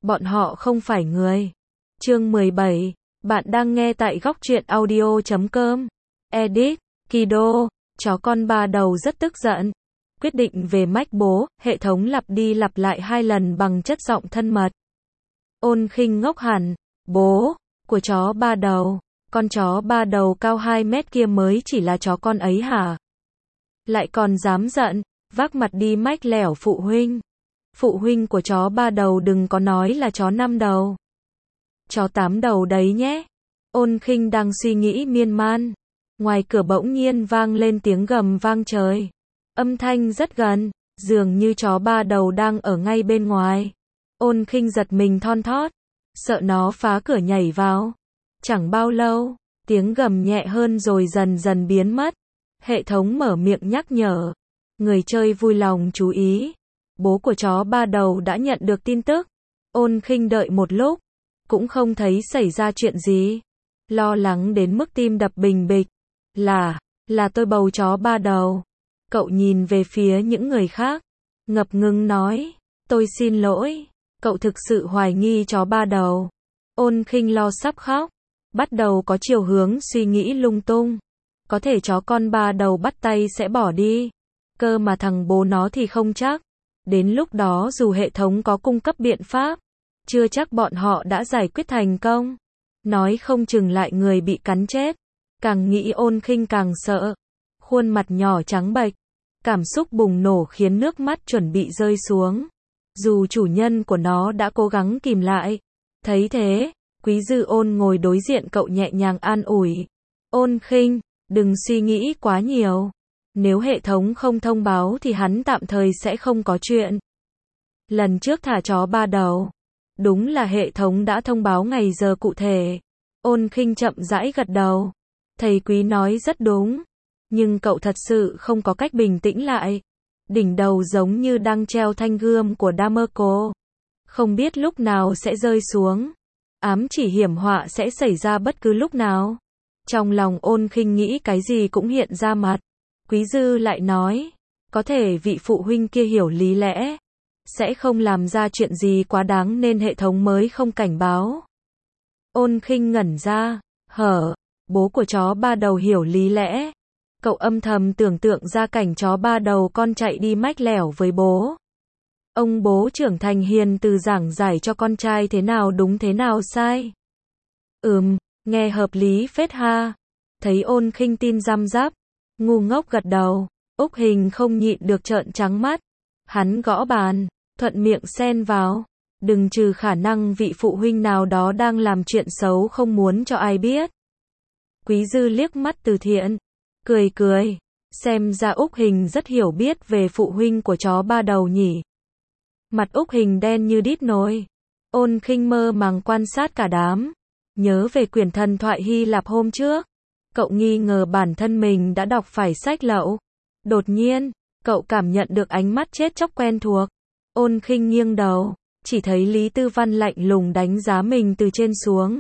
bọn họ không phải người. Chương 17, bạn đang nghe tại góc truyện audio.com. Edit, Kido, chó con ba đầu rất tức giận. Quyết định về mách bố, hệ thống lặp đi lặp lại 2 lần bằng chất giọng thân mật. Ôn Khinh ngốc hẳn, bố của chó ba đầu, con chó ba đầu cao 2 mét kia mới chỉ là chó con ấy hả? Lại còn dám giận, vác mặt đi mách lẻo phụ huynh. Phụ huynh của chó ba đầu đừng có nói là chó 5 đầu. Chó 8 đầu đấy nhé. Ôn Khinh đang suy nghĩ miên man. Ngoài cửa bỗng nhiên vang lên tiếng gầm vang trời. Âm thanh rất gần, dường như chó ba đầu đang ở ngay bên ngoài. Ôn Khinh giật mình thon thót, sợ nó phá cửa nhảy vào. Chẳng bao lâu, tiếng gầm nhẹ hơn rồi dần dần biến mất. Hệ thống mở miệng nhắc nhở. Người chơi vui lòng chú ý. Bố của chó ba đầu đã nhận được tin tức. Ôn Khinh đợi một lúc, cũng không thấy xảy ra chuyện gì. Lo lắng đến mức tim đập bình bịch. Là tôi bầu chó ba đầu. Cậu nhìn về phía những người khác, ngập ngừng nói, tôi xin lỗi, cậu thực sự hoài nghi chó ba đầu. Ôn Khinh lo sắp khóc, bắt đầu có chiều hướng suy nghĩ lung tung. Có thể chó con ba đầu bắt tay sẽ bỏ đi, cơ mà thằng bố nó thì không chắc. Đến lúc đó dù hệ thống có cung cấp biện pháp, chưa chắc bọn họ đã giải quyết thành công. Nói không chừng lại người bị cắn chết. Càng nghĩ Ôn Khinh càng sợ. Khuôn mặt nhỏ trắng bệch, cảm xúc bùng nổ khiến nước mắt chuẩn bị rơi xuống. Dù chủ nhân của nó đã cố gắng kìm lại. Thấy thế, Quý Dư Ôn ngồi đối diện cậu nhẹ nhàng an ủi. Ôn Khinh, đừng suy nghĩ quá nhiều. Nếu hệ thống không thông báo thì hắn tạm thời sẽ không có chuyện. Lần trước thả chó ba đầu, đúng là hệ thống đã thông báo ngày giờ cụ thể. Ôn Khinh chậm rãi gật đầu. Thầy Quý nói rất đúng. Nhưng cậu thật sự không có cách bình tĩnh lại. Đỉnh đầu giống như đang treo thanh gươm của Damerco. Không biết lúc nào sẽ rơi xuống. Ám chỉ hiểm họa sẽ xảy ra bất cứ lúc nào. Trong lòng Ôn Khinh nghĩ cái gì cũng hiện ra mặt. Quý Dư lại nói. Có thể vị phụ huynh kia hiểu lý lẽ. Sẽ không làm ra chuyện gì quá đáng nên hệ thống mới không cảnh báo. Ôn Khinh ngẩn ra. Bố của chó ba đầu hiểu lý lẽ. Cậu âm thầm tưởng tượng ra cảnh chó ba đầu con chạy đi mách lẻo với bố. Ông bố trưởng thành hiền từ giảng giải cho con trai thế nào đúng thế nào sai. Nghe hợp lý phết ha. Thấy Ôn Khinh tin răm rắp, ngu ngốc gật đầu. Úc Hình không nhịn được trợn trắng mắt. Hắn gõ bàn, thuận miệng xen vào. Đừng trừ khả năng vị phụ huynh nào đó đang làm chuyện xấu không muốn cho ai biết. Quý Dư liếc mắt từ thiện. Cười. Xem ra Úc Hình rất hiểu biết về phụ huynh của chó ba đầu nhỉ. Mặt Úc Hình đen như đít nồi. Ôn Khinh mơ màng quan sát cả đám. Nhớ về quyển thần thoại Hy Lạp hôm trước. Cậu nghi ngờ bản thân mình đã đọc phải sách lậu. Đột nhiên, cậu cảm nhận được ánh mắt chết chóc quen thuộc. Ôn Khinh nghiêng đầu, chỉ thấy Lý Tư Văn lạnh lùng đánh giá mình từ trên xuống.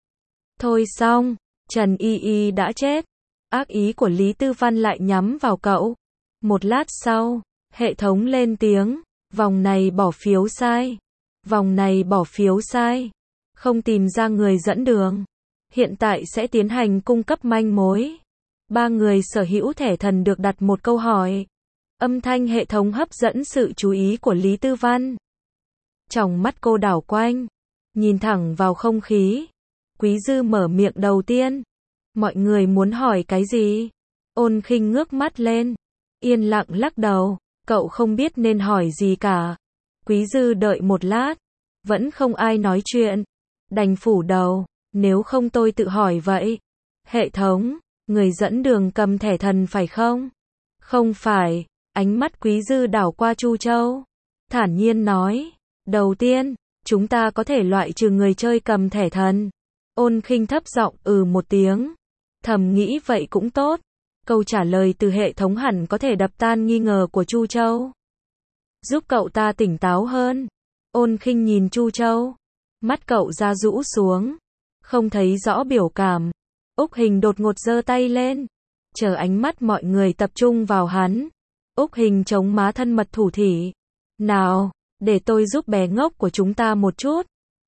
Thôi xong, Trần Y Y đã chết. Ác ý của Lý Tư Văn lại nhắm vào cậu. Một lát sau, hệ thống lên tiếng. Vòng này bỏ phiếu sai. Vòng này bỏ phiếu sai. Không tìm ra người dẫn đường. Hiện tại sẽ tiến hành cung cấp manh mối. 3 người sở hữu thẻ thần được đặt một câu hỏi. Âm thanh hệ thống hấp dẫn sự chú ý của Lý Tư Văn. Tròng mắt cô đảo quanh, nhìn thẳng vào không khí. Quý Dư mở miệng đầu tiên. Mọi người muốn hỏi cái gì? Ôn Khinh ngước mắt lên, yên lặng lắc đầu. Cậu không biết nên hỏi gì cả. Quý Dư đợi một lát, vẫn không ai nói chuyện. Đành phủ đầu, nếu không tôi tự hỏi vậy. Hệ thống, người dẫn đường cầm thẻ thần phải không? Không phải. Ánh mắt Quý Dư đảo qua Chu Châu. Thản nhiên nói. Đầu tiên, chúng ta có thể loại trừ người chơi cầm thẻ thần. Ôn Khinh thấp giọng một tiếng. Thầm nghĩ vậy cũng tốt. Câu trả lời từ hệ thống hẳn có thể đập tan nghi ngờ của Chu Châu. Giúp cậu ta tỉnh táo hơn. Ôn Khinh nhìn Chu Châu. Mắt cậu ra rũ xuống. Không thấy rõ biểu cảm. Úc Hình đột ngột giơ tay lên. Chờ ánh mắt mọi người tập trung vào hắn. Úc Hình chống má thân mật thủ thỉ. Nào, để tôi giúp bé ngốc của chúng ta một chút.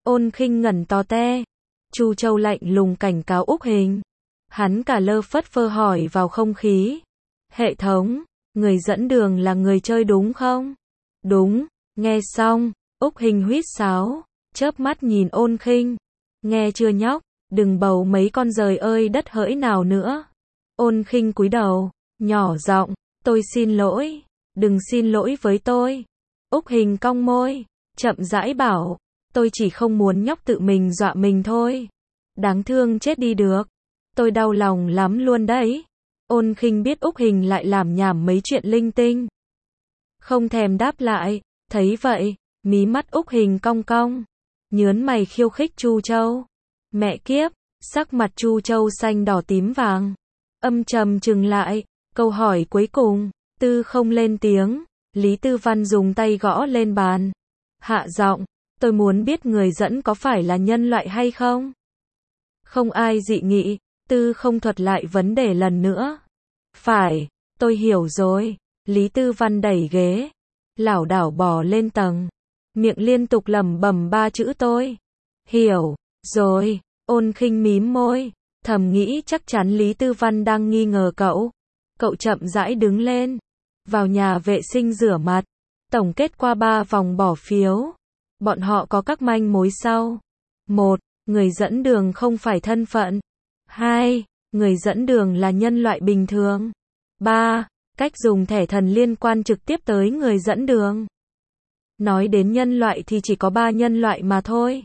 Ôn Khinh ngẩn to te. Chu Châu lạnh lùng cảnh cáo Úc Hình. Hắn cả lơ phất phơ hỏi vào không khí. Hệ thống, người dẫn đường là người chơi đúng không? Đúng, nghe xong, Úc Hình huýt sáo, chớp mắt nhìn Ôn Khinh. Nghe chưa nhóc, đừng bầu mấy con giời ơi đất hỡi nào nữa. Ôn Khinh cúi đầu, nhỏ giọng, tôi xin lỗi, đừng xin lỗi với tôi. Úc Hình cong môi, chậm rãi bảo, tôi chỉ không muốn nhóc tự mình dọa mình thôi. Đáng thương chết đi được. Tôi đau lòng lắm luôn đấy. Ôn Khinh biết Úc Hình lại làm nhảm mấy chuyện linh tinh. Không thèm đáp lại, thấy vậy, mí mắt Úc Hình cong cong. Nhớn mày khiêu khích Chu Châu. Mẹ kiếp, sắc mặt Chu Châu xanh đỏ tím vàng. Âm trầm trừng lại, câu hỏi cuối cùng, Tư không lên tiếng, Lý Tư Văn dùng tay gõ lên bàn. Hạ giọng, tôi muốn biết người dẫn có phải là nhân loại hay không? Không ai dị nghị, Tư không thuật lại vấn đề lần nữa. Phải, tôi hiểu rồi. Lý Tư Văn đẩy ghế, lảo đảo bò lên tầng, miệng liên tục lẩm bẩm ba chữ tôi. Hiểu, rồi. Ôn Khinh mím môi, thầm nghĩ chắc chắn Lý Tư Văn đang nghi ngờ cậu. Cậu chậm rãi đứng lên, vào nhà vệ sinh rửa mặt, tổng kết qua 3 vòng bỏ phiếu. Bọn họ có các manh mối sau. 1. Người dẫn đường không phải thân phận. 2. Người dẫn đường là nhân loại bình thường. 3. Cách dùng thẻ thần liên quan trực tiếp tới người dẫn đường. Nói đến nhân loại thì chỉ có 3 nhân loại mà thôi.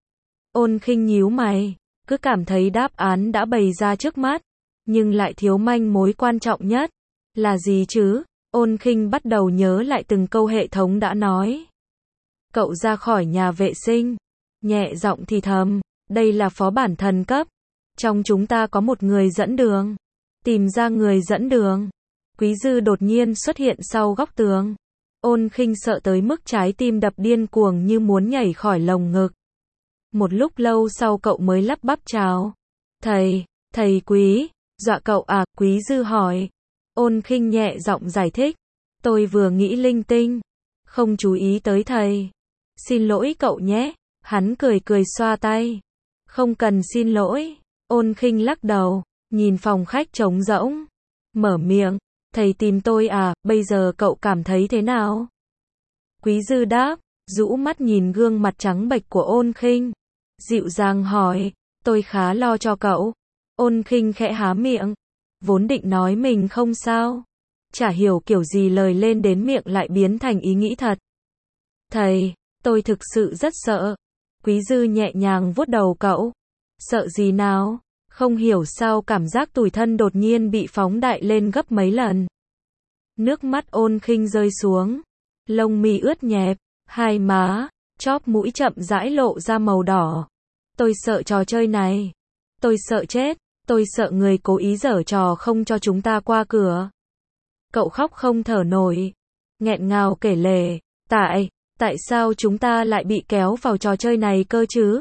Ôn Khinh nhíu mày, cứ cảm thấy đáp án đã bày ra trước mắt, nhưng lại thiếu manh mối quan trọng nhất. Là gì chứ? Ôn Khinh bắt đầu nhớ lại từng câu hệ thống đã nói. Cậu ra khỏi nhà vệ sinh, nhẹ giọng thì thầm, đây là phó bản thần cấp. Trong chúng ta có một người dẫn đường. Tìm ra người dẫn đường. Quý Dư đột nhiên xuất hiện sau góc tường. Ôn Khinh sợ tới mức trái tim đập điên cuồng như muốn nhảy khỏi lồng ngực. Một lúc lâu sau cậu mới lắp bắp chào. Thầy Quý, dọa cậu à? Quý Dư hỏi. Ôn Khinh nhẹ giọng giải thích. Tôi vừa nghĩ linh tinh, không chú ý tới thầy. Xin lỗi cậu nhé. Hắn cười cười xoa tay. Không cần xin lỗi. Ôn Khinh lắc đầu, nhìn phòng khách trống rỗng. Mở miệng, thầy tìm tôi à, bây giờ cậu cảm thấy thế nào? Quý Dư đáp, rũ mắt nhìn gương mặt trắng bệch của Ôn Khinh. Dịu dàng hỏi, tôi khá lo cho cậu. Ôn Khinh khẽ há miệng, vốn định nói mình không sao. Chả hiểu kiểu gì lời lên đến miệng lại biến thành ý nghĩ thật. Thầy, tôi thực sự rất sợ. Quý Dư nhẹ nhàng vuốt đầu cậu. Sợ gì nào? Không hiểu sao cảm giác tủi thân đột nhiên bị phóng đại lên gấp mấy lần. Nước mắt Ôn Khinh rơi xuống. Lông mi ướt nhẹp, hai má, chóp mũi chậm rãi lộ ra màu đỏ. Tôi sợ trò chơi này. Tôi sợ chết. Tôi sợ người cố ý giở trò không cho chúng ta qua cửa. Cậu khóc không thở nổi. Nghẹn ngào kể lể. Tại sao chúng ta lại bị kéo vào trò chơi này cơ chứ?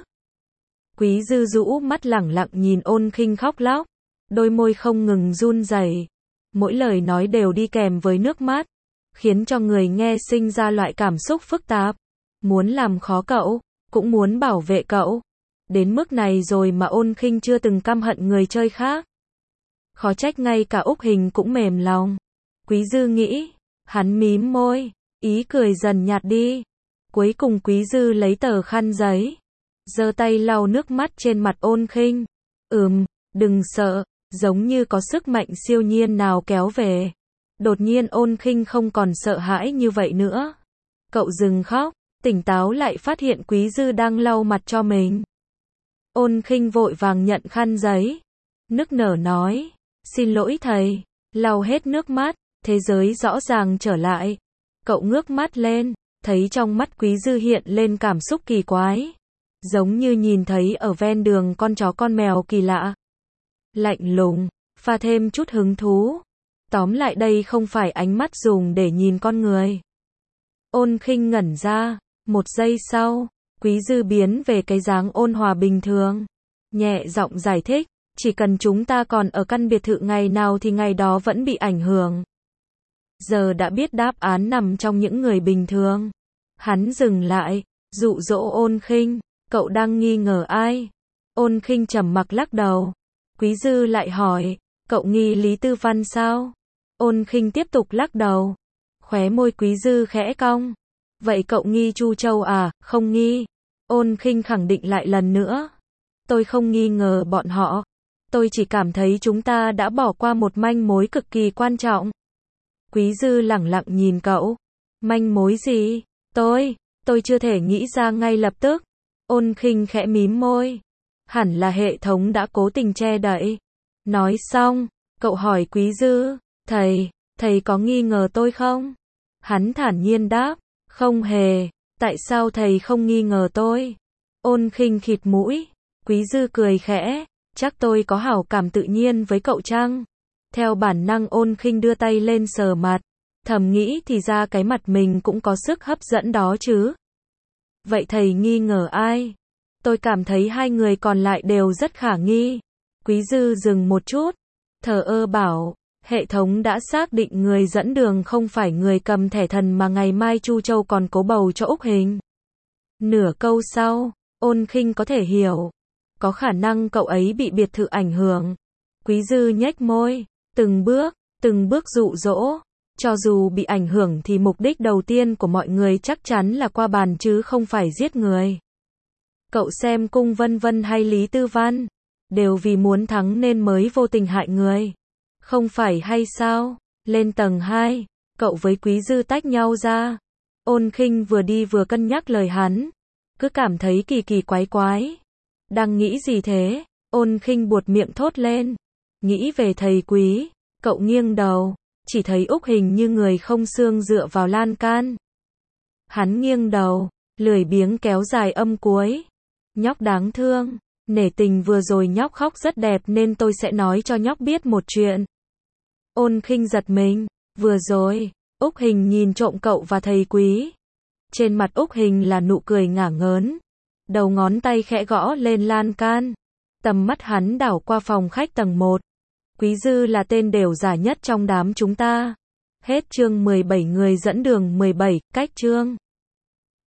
Quý Dư rũ mắt lẳng lặng nhìn Ôn Khinh khóc lóc. Đôi môi không ngừng run rẩy. Mỗi lời nói đều đi kèm với nước mắt, khiến cho người nghe sinh ra loại cảm xúc phức tạp. Muốn làm khó cậu, cũng muốn bảo vệ cậu. Đến mức này rồi mà Ôn Khinh chưa từng căm hận người chơi khác. Khó trách ngay cả Úc Hình cũng mềm lòng. Quý Dư nghĩ. Hắn mím môi, ý cười dần nhạt đi. Cuối cùng Quý Dư lấy tờ khăn giấy, giơ tay lau nước mắt trên mặt Ôn Khinh. Đừng sợ, giống như có sức mạnh siêu nhiên nào kéo về. Đột nhiên Ôn Khinh không còn sợ hãi như vậy nữa. Cậu dừng khóc, tỉnh táo lại phát hiện Quý Dư đang lau mặt cho mình. Ôn Khinh vội vàng nhận khăn giấy, nức nở nói, xin lỗi thầy. Lau hết nước mắt, thế giới rõ ràng trở lại. Cậu ngước mắt lên, thấy trong mắt Quý Dư hiện lên cảm xúc kỳ quái. Giống như nhìn thấy ở ven đường con chó con mèo kỳ lạ. Lạnh lùng, pha thêm chút hứng thú. Tóm lại đây không phải ánh mắt dùng để nhìn con người. Ôn Khinh ngẩn ra, một giây sau, Quý Dư biến về cái dáng ôn hòa bình thường. Nhẹ giọng giải thích, chỉ cần chúng ta còn ở căn biệt thự ngày nào thì ngày đó vẫn bị ảnh hưởng. Giờ đã biết đáp án nằm trong những người bình thường. Hắn dừng lại, dụ dỗ Ôn Khinh, cậu đang nghi ngờ ai? Ôn Khinh trầm mặc lắc đầu. Quý Dư lại hỏi, cậu nghi Lý Tư Văn sao? Ôn Khinh tiếp tục lắc đầu. Khóe môi Quý Dư khẽ cong. Vậy cậu nghi Chu Châu à? Không nghi. Ôn Khinh khẳng định lại lần nữa. Tôi không nghi ngờ bọn họ. Tôi chỉ cảm thấy chúng ta đã bỏ qua một manh mối cực kỳ quan trọng. Quý Dư lẳng lặng nhìn cậu. Manh mối gì? Tôi chưa thể nghĩ ra ngay lập tức. Ôn Khinh khẽ mím môi. Hẳn là hệ thống đã cố tình che đậy. Nói xong, cậu hỏi Quý Dư, thầy có nghi ngờ tôi không? Hắn thản nhiên đáp, không hề, tại sao thầy không nghi ngờ tôi? Ôn Khinh khịt mũi, Quý Dư cười khẽ, chắc tôi có hảo cảm tự nhiên với cậu chăng? Theo bản năng Ôn Khinh đưa tay lên sờ mặt, thầm nghĩ thì ra cái mặt mình cũng có sức hấp dẫn đó chứ. Vậy thầy nghi ngờ ai? Tôi cảm thấy hai người còn lại đều rất khả nghi. Quý Dư dừng một chút, thờ ơ bảo, hệ thống đã xác định người dẫn đường không phải người cầm thẻ thần mà ngày mai Chu Châu còn cố bầu cho Úc Hình. Nửa câu sau, Ôn Khinh có thể hiểu. Có khả năng cậu ấy bị biệt thự ảnh hưởng. Quý Dư nhếch môi, từng bước dụ dỗ. Cho dù bị ảnh hưởng thì mục đích đầu tiên của mọi người chắc chắn là qua bàn chứ không phải giết người. Cậu xem Cung Vân Vân hay Lý Tư Văn, đều vì muốn thắng nên mới vô tình hại người. Không phải hay sao? Lên tầng 2, cậu với Quý Dư tách nhau ra. Ôn Khinh vừa đi vừa cân nhắc lời hắn. Cứ cảm thấy kỳ quái. Đang nghĩ gì thế? Ôn Khinh buột miệng thốt lên. Nghĩ về thầy Quý. Cậu nghiêng đầu, chỉ thấy Úc Hình như người không xương dựa vào lan can. Hắn nghiêng đầu, lười biếng kéo dài âm cuối. Nhóc đáng thương, nể tình vừa rồi nhóc khóc rất đẹp nên tôi sẽ nói cho nhóc biết một chuyện. Ôn Khinh giật mình, vừa rồi, Úc Hình nhìn trộm cậu và thầy Quý. Trên mặt Úc Hình là nụ cười ngả ngớn, đầu ngón tay khẽ gõ lên lan can. Tầm mắt hắn đảo qua phòng khách tầng 1. Quý Dư là tên đều giả nhất trong đám chúng ta. Hết chương 17 người dẫn đường 17, cách chương.